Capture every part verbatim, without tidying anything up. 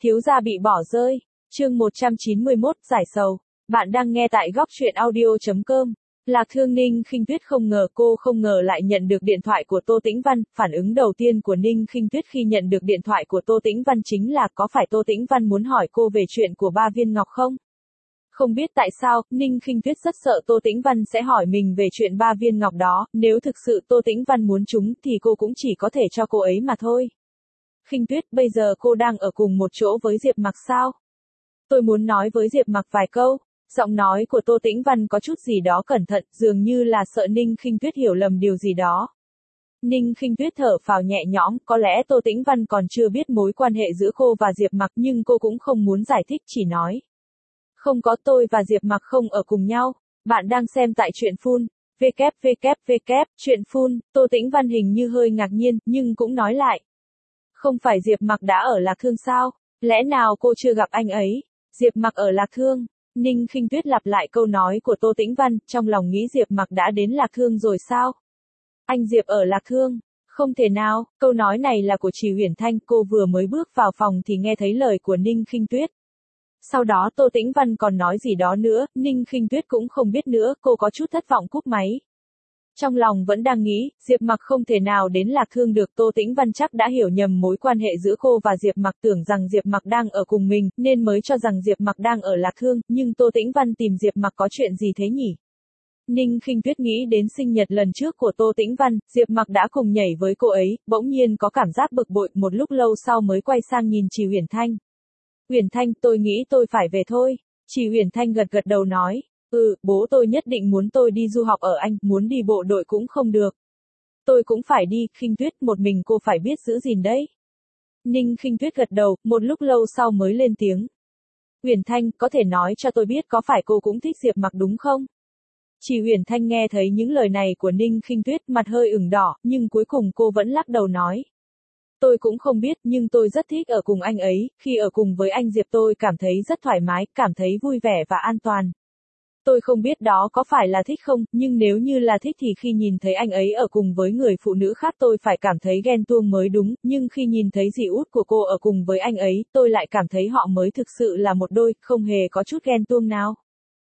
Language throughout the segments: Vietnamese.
Thiếu gia bị bỏ rơi. Chương một trăm chín mươi mốt, giải sầu. Bạn đang nghe tại góc truyện audio chấm com. Lạc Thương Ninh Khinh Tuyết không ngờ cô không ngờ lại nhận được điện thoại của Tô Tĩnh Văn, phản ứng đầu tiên của Ninh Khinh Tuyết khi nhận được điện thoại của Tô Tĩnh Văn chính là có phải Tô Tĩnh Văn muốn hỏi cô về chuyện của ba viên ngọc không? Không biết tại sao, Ninh Khinh Tuyết rất sợ Tô Tĩnh Văn sẽ hỏi mình về chuyện ba viên ngọc đó, nếu thực sự Tô Tĩnh Văn muốn chúng thì cô cũng chỉ có thể cho cô ấy mà thôi. Khinh Tuyết, bây giờ cô đang ở cùng một chỗ với Diệp Mặc sao? Tôi muốn nói với Diệp Mặc vài câu. Giọng nói của Tô Tĩnh Văn có chút gì đó cẩn thận, dường như là sợ Ninh Khinh Tuyết hiểu lầm điều gì đó. Ninh Khinh Tuyết thở phào nhẹ nhõm, có lẽ Tô Tĩnh Văn còn chưa biết mối quan hệ giữa cô và Diệp Mặc nhưng cô cũng không muốn giải thích, chỉ nói. Không có, tôi và Diệp Mặc không ở cùng nhau. Bạn đang xem tại truyện Phun. www. Truyện Phun. Tô Tĩnh Văn hình như hơi ngạc nhiên, nhưng cũng nói lại. Không phải Diệp Mặc đã ở Lạc Thương sao? Lẽ nào cô chưa gặp anh ấy? Diệp Mặc ở Lạc Thương. Ninh Khinh Tuyết lặp lại câu nói của Tô Tĩnh Văn, trong lòng nghĩ Diệp Mặc đã đến Lạc Thương rồi sao? Anh Diệp ở Lạc Thương? Không thể nào, câu nói này là của Trì Huyền Thanh, cô vừa mới bước vào phòng thì nghe thấy lời của Ninh Khinh Tuyết. Sau đó Tô Tĩnh Văn còn nói gì đó nữa, Ninh Khinh Tuyết cũng không biết nữa, cô có chút thất vọng cúp máy. Trong lòng vẫn đang nghĩ, Diệp Mặc không thể nào đến Lạc Thương được, Tô Tĩnh Văn chắc đã hiểu nhầm mối quan hệ giữa cô và Diệp Mặc, tưởng rằng Diệp Mặc đang ở cùng mình, nên mới cho rằng Diệp Mặc đang ở Lạc Thương, nhưng Tô Tĩnh Văn tìm Diệp Mặc có chuyện gì thế nhỉ? Ninh Khinh Tuyết nghĩ đến sinh nhật lần trước của Tô Tĩnh Văn, Diệp Mặc đã cùng nhảy với cô ấy, bỗng nhiên có cảm giác bực bội, một lúc lâu sau mới quay sang nhìn Trì Huyền Thanh. Huyền Thanh, tôi nghĩ tôi phải về thôi. Trì Huyền Thanh gật gật đầu nói. Ừ, bố tôi nhất định muốn tôi đi du học ở Anh, muốn đi bộ đội cũng không được. Tôi cũng phải đi, Khinh Tuyết, một mình cô phải biết giữ gìn đấy. Ninh Khinh Tuyết gật đầu, một lúc lâu sau mới lên tiếng. Huyền Thanh, có thể nói cho tôi biết có phải cô cũng thích Diệp Mặc đúng không? Trì Huyền Thanh nghe thấy những lời này của Ninh Khinh Tuyết, mặt hơi ửng đỏ, nhưng cuối cùng cô vẫn lắc đầu nói. Tôi cũng không biết, nhưng tôi rất thích ở cùng anh ấy, khi ở cùng với anh Diệp tôi cảm thấy rất thoải mái, cảm thấy vui vẻ và an toàn. Tôi không biết đó có phải là thích không, nhưng nếu như là thích thì khi nhìn thấy anh ấy ở cùng với người phụ nữ khác tôi phải cảm thấy ghen tuông mới đúng, nhưng khi nhìn thấy dì út của cô ở cùng với anh ấy, tôi lại cảm thấy họ mới thực sự là một đôi, không hề có chút ghen tuông nào.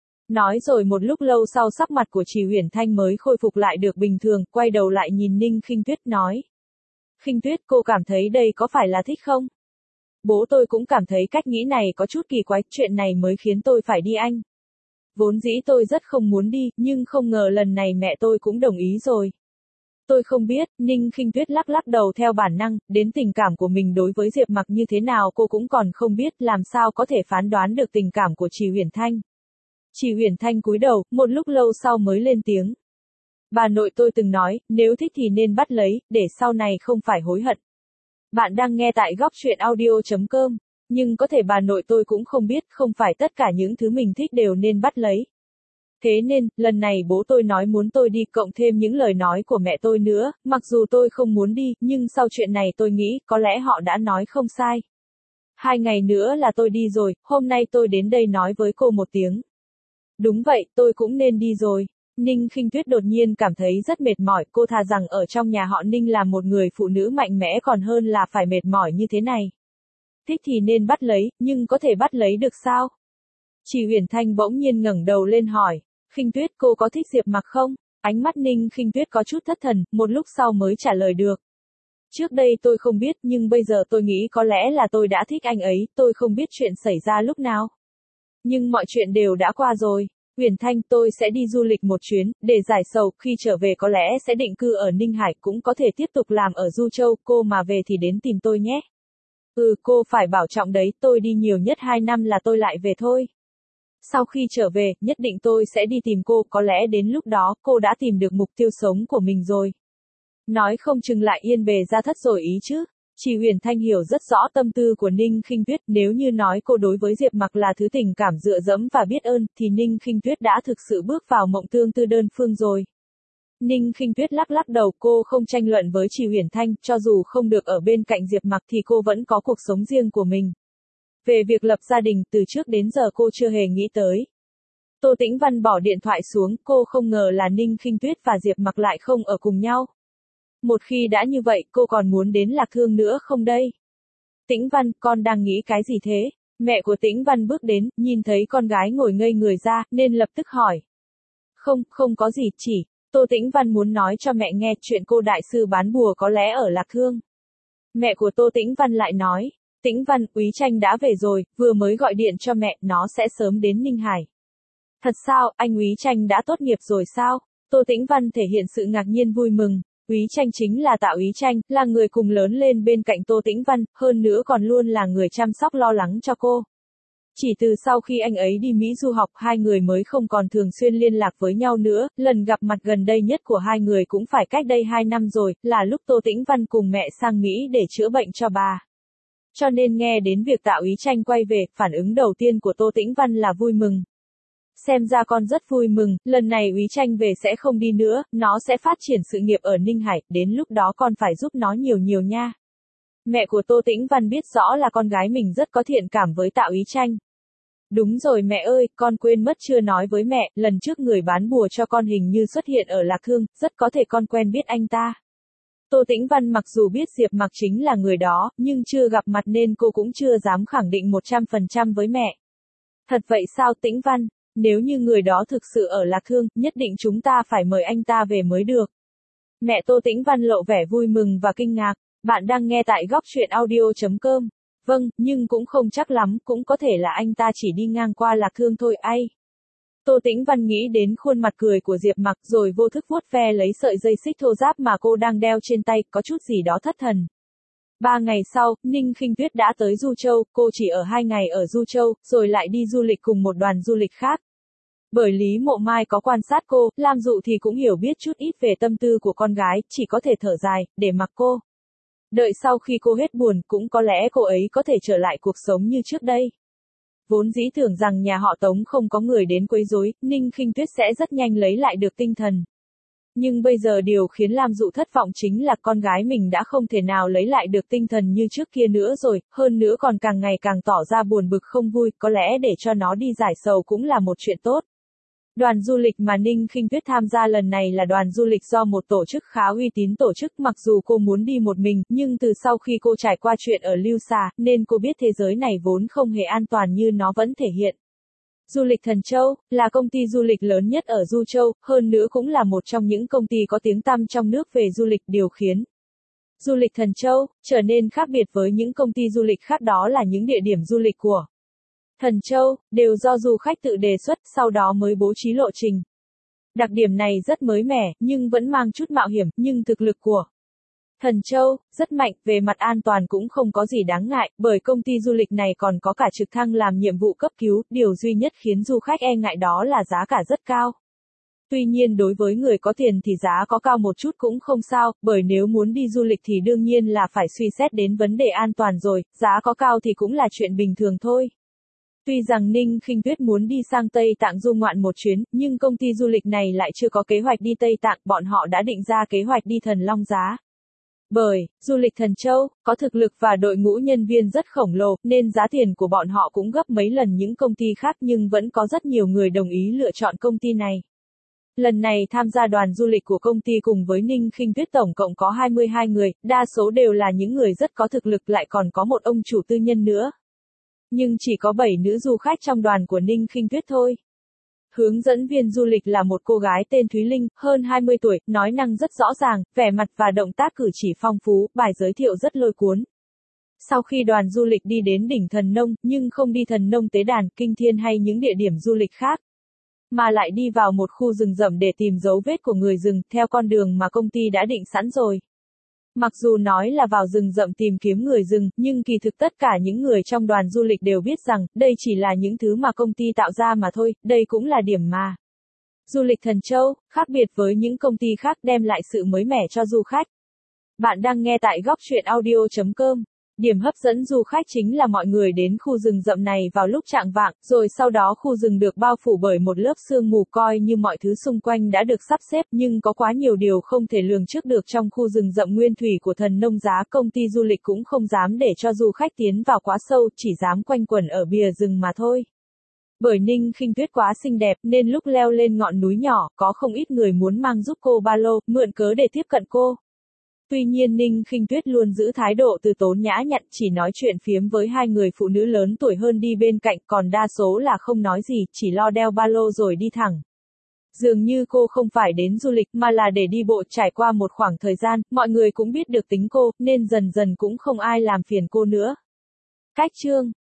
Nói rồi một lúc lâu sau sắc mặt của Trì Huyền Thanh mới khôi phục lại được bình thường, quay đầu lại nhìn Ninh Khinh Tuyết nói. Khinh Tuyết, cô cảm thấy đây có phải là thích không? Bố tôi cũng cảm thấy cách nghĩ này có chút kỳ quái, chuyện này mới khiến tôi phải đi Anh. Vốn dĩ tôi rất không muốn đi, nhưng không ngờ lần này mẹ tôi cũng đồng ý rồi. Tôi không biết, Ninh Khinh Tuyết lắc lắc đầu theo bản năng, đến tình cảm của mình đối với Diệp Mặc như thế nào cô cũng còn không biết, làm sao có thể phán đoán được tình cảm của Trì Huyền Thanh. Trì Huyền Thanh cúi đầu, một lúc lâu sau mới lên tiếng. Bà nội tôi từng nói, nếu thích thì nên bắt lấy, để sau này không phải hối hận. Bạn đang nghe tại góc truyện audio chấm com. Nhưng có thể bà nội tôi cũng không biết, không phải tất cả những thứ mình thích đều nên bắt lấy. Thế nên, lần này bố tôi nói muốn tôi đi, cộng thêm những lời nói của mẹ tôi nữa, mặc dù tôi không muốn đi, nhưng sau chuyện này tôi nghĩ, có lẽ họ đã nói không sai. Hai ngày nữa là tôi đi rồi, hôm nay tôi đến đây nói với cô một tiếng. Đúng vậy, tôi cũng nên đi rồi. Ninh Khinh Tuyết đột nhiên cảm thấy rất mệt mỏi, cô thà rằng ở trong nhà họ Ninh là một người phụ nữ mạnh mẽ còn hơn là phải mệt mỏi như thế này. Thích thì nên bắt lấy, nhưng có thể bắt lấy được sao? Trì Huyền Thanh bỗng nhiên ngẩng đầu lên hỏi, Khinh Tuyết, cô có thích Diệp Mặc không? Ánh mắt Ninh Khinh Tuyết có chút thất thần, một lúc sau mới trả lời được. Trước đây tôi không biết, nhưng bây giờ tôi nghĩ có lẽ là tôi đã thích anh ấy, tôi không biết chuyện xảy ra lúc nào. Nhưng mọi chuyện đều đã qua rồi. Huyền Thanh, tôi sẽ đi du lịch một chuyến, để giải sầu, khi trở về có lẽ sẽ định cư ở Ninh Hải, cũng có thể tiếp tục làm ở Du Châu, cô mà về thì đến tìm tôi nhé. Ừ, cô phải bảo trọng đấy, tôi đi nhiều nhất hai năm là tôi lại về thôi. Sau khi trở về, nhất định tôi sẽ đi tìm cô, có lẽ đến lúc đó, cô đã tìm được mục tiêu sống của mình rồi. Nói không chừng lại yên bề ra thất rồi ý chứ. Trì Huyền Thanh hiểu rất rõ tâm tư của Ninh Khinh Tuyết, nếu như nói cô đối với Diệp Mặc là thứ tình cảm dựa dẫm và biết ơn, thì Ninh Khinh Tuyết đã thực sự bước vào mộng tương tư đơn phương rồi. Ninh Khinh Tuyết lắc lắc đầu, cô không tranh luận với Trì Huyền Thanh, cho dù không được ở bên cạnh Diệp Mặc thì cô vẫn có cuộc sống riêng của mình. Về việc lập gia đình, từ trước đến giờ cô chưa hề nghĩ tới. Tô Tĩnh Văn bỏ điện thoại xuống, cô không ngờ là Ninh Khinh Tuyết và Diệp Mặc lại không ở cùng nhau. Một khi đã như vậy, cô còn muốn đến Lạc Thương nữa không đây? Tĩnh Văn, con đang nghĩ cái gì thế? Mẹ của Tĩnh Văn bước đến, nhìn thấy con gái ngồi ngây người ra, nên lập tức hỏi. Không, không có gì, chỉ, Tô Tĩnh Văn muốn nói cho mẹ nghe chuyện cô đại sư bán bùa có lẽ ở Lạc Thương. Mẹ của Tô Tĩnh Văn lại nói, Tĩnh Văn, Úy Tranh đã về rồi, vừa mới gọi điện cho mẹ, nó sẽ sớm đến Ninh Hải. Thật sao, anh Úy Tranh đã tốt nghiệp rồi sao? Tô Tĩnh Văn thể hiện sự ngạc nhiên vui mừng. Úy Tranh chính là Tạ Úy Tranh, là người cùng lớn lên bên cạnh Tô Tĩnh Văn, hơn nữa còn luôn là người chăm sóc lo lắng cho cô. Chỉ từ sau khi anh ấy đi Mỹ du học, hai người mới không còn thường xuyên liên lạc với nhau nữa, lần gặp mặt gần đây nhất của hai người cũng phải cách đây hai năm rồi, là lúc Tô Tĩnh Văn cùng mẹ sang Mỹ để chữa bệnh cho bà. Cho nên nghe đến việc Tạ Úy Tranh quay về, phản ứng đầu tiên của Tô Tĩnh Văn là vui mừng. Xem ra con rất vui mừng, lần này Úy Tranh về sẽ không đi nữa, nó sẽ phát triển sự nghiệp ở Ninh Hải, đến lúc đó con phải giúp nó nhiều nhiều nha. Mẹ của Tô Tĩnh Văn biết rõ là con gái mình rất có thiện cảm với Tạ Úy Tranh. Đúng rồi mẹ ơi, con quên mất chưa nói với mẹ, lần trước người bán bùa cho con hình như xuất hiện ở Lạc Thương, rất có thể con quen biết anh ta. Tô Tĩnh Văn mặc dù biết Diệp Mặc chính là người đó, nhưng chưa gặp mặt nên cô cũng chưa dám khẳng định một trăm phần trăm với mẹ. Thật vậy sao Tĩnh Văn? Nếu như người đó thực sự ở Lạc Thương, nhất định chúng ta phải mời anh ta về mới được. Mẹ Tô Tĩnh Văn lộ vẻ vui mừng và kinh ngạc. Bạn đang nghe tại góc truyện audio chấm com. Vâng, nhưng cũng không chắc lắm, cũng có thể là anh ta chỉ đi ngang qua Lạc Thương thôi ai. Tô Tĩnh Văn nghĩ đến khuôn mặt cười của Diệp Mặc rồi vô thức vuốt ve lấy sợi dây xích thô ráp mà cô đang đeo trên tay, có chút gì đó thất thần. Ba ngày sau, Ninh Khinh Tuyết đã tới Du Châu, cô chỉ ở hai ngày ở Du Châu, rồi lại đi du lịch cùng một đoàn du lịch khác. Bởi Lý Mộ Mai có quan sát cô, Lam Dụ thì cũng hiểu biết chút ít về tâm tư của con gái, chỉ có thể thở dài, để mặc cô. Đợi sau khi cô hết buồn, cũng có lẽ cô ấy có thể trở lại cuộc sống như trước đây. Vốn dĩ tưởng rằng nhà họ Tống không có người đến quấy rối, Ninh Khinh Tuyết sẽ rất nhanh lấy lại được tinh thần. Nhưng bây giờ điều khiến Lam Dụ thất vọng chính là con gái mình đã không thể nào lấy lại được tinh thần như trước kia nữa rồi, hơn nữa còn càng ngày càng tỏ ra buồn bực không vui, có lẽ để cho nó đi giải sầu cũng là một chuyện tốt. Đoàn du lịch mà Ninh Khinh Tuyết tham gia lần này là đoàn du lịch do một tổ chức khá uy tín tổ chức, mặc dù cô muốn đi một mình, nhưng từ sau khi cô trải qua chuyện ở Lưu Xà, nên cô biết thế giới này vốn không hề an toàn như nó vẫn thể hiện. Du lịch Thần Châu, là công ty du lịch lớn nhất ở Du Châu, hơn nữa cũng là một trong những công ty có tiếng tăm trong nước về du lịch, điều khiến du lịch Thần Châu trở nên khác biệt với những công ty du lịch khác đó là những địa điểm du lịch của Thần Châu đều do du khách tự đề xuất, sau đó mới bố trí lộ trình. Đặc điểm này rất mới mẻ, nhưng vẫn mang chút mạo hiểm, nhưng thực lực của Thần Châu rất mạnh, về mặt an toàn cũng không có gì đáng ngại, bởi công ty du lịch này còn có cả trực thăng làm nhiệm vụ cấp cứu, điều duy nhất khiến du khách e ngại đó là giá cả rất cao. Tuy nhiên đối với người có tiền thì giá có cao một chút cũng không sao, bởi nếu muốn đi du lịch thì đương nhiên là phải suy xét đến vấn đề an toàn rồi, giá có cao thì cũng là chuyện bình thường thôi. Tuy rằng Ninh Khinh Tuyết muốn đi sang Tây Tạng du ngoạn một chuyến, nhưng công ty du lịch này lại chưa có kế hoạch đi Tây Tạng, bọn họ đã định ra kế hoạch đi Thần Long Giá. Bởi, du lịch Thần Châu, có thực lực và đội ngũ nhân viên rất khổng lồ, nên giá tiền của bọn họ cũng gấp mấy lần những công ty khác nhưng vẫn có rất nhiều người đồng ý lựa chọn công ty này. Lần này tham gia đoàn du lịch của công ty cùng với Ninh Khinh Tuyết tổng cộng có hai mươi hai người, đa số đều là những người rất có thực lực, lại còn có một ông chủ tư nhân nữa. Nhưng chỉ có bảy nữ du khách trong đoàn của Ninh Khinh Tuyết thôi. Hướng dẫn viên du lịch là một cô gái tên Thúy Linh, hơn hai mươi tuổi, nói năng rất rõ ràng, vẻ mặt và động tác cử chỉ phong phú, bài giới thiệu rất lôi cuốn. Sau khi đoàn du lịch đi đến đỉnh Thần Nông, nhưng không đi Thần Nông Tế Đàn, Kinh Thiên hay những địa điểm du lịch khác, mà lại đi vào một khu rừng rậm để tìm dấu vết của người rừng, theo con đường mà công ty đã định sẵn rồi. Mặc dù nói là vào rừng rậm tìm kiếm người rừng, nhưng kỳ thực tất cả những người trong đoàn du lịch đều biết rằng, đây chỉ là những thứ mà công ty tạo ra mà thôi, đây cũng là điểm mà du lịch Thần Châu, khác biệt với những công ty khác, đem lại sự mới mẻ cho du khách. Bạn đang nghe tại góc truyện audio chấm com. Điểm hấp dẫn du khách chính là mọi người đến khu rừng rậm này vào lúc chạng vạng, rồi sau đó khu rừng được bao phủ bởi một lớp sương mù, coi như mọi thứ xung quanh đã được sắp xếp, nhưng có quá nhiều điều không thể lường trước được trong khu rừng rậm nguyên thủy của Thần Nông Giá. Công ty du lịch cũng không dám để cho du khách tiến vào quá sâu, chỉ dám quanh quẩn ở bìa rừng mà thôi. Bởi Ninh Khinh Tuyết quá xinh đẹp, nên lúc leo lên ngọn núi nhỏ, có không ít người muốn mang giúp cô ba lô, mượn cớ để tiếp cận cô. Tuy nhiên Ninh Khinh Tuyết luôn giữ thái độ từ tốn nhã nhặn, chỉ nói chuyện phiếm với hai người phụ nữ lớn tuổi hơn đi bên cạnh, còn đa số là không nói gì, chỉ lo đeo ba lô rồi đi thẳng. Dường như cô không phải đến du lịch mà là để đi bộ. Trải qua một khoảng thời gian, mọi người cũng biết được tính cô, nên dần dần cũng không ai làm phiền cô nữa. Cách chương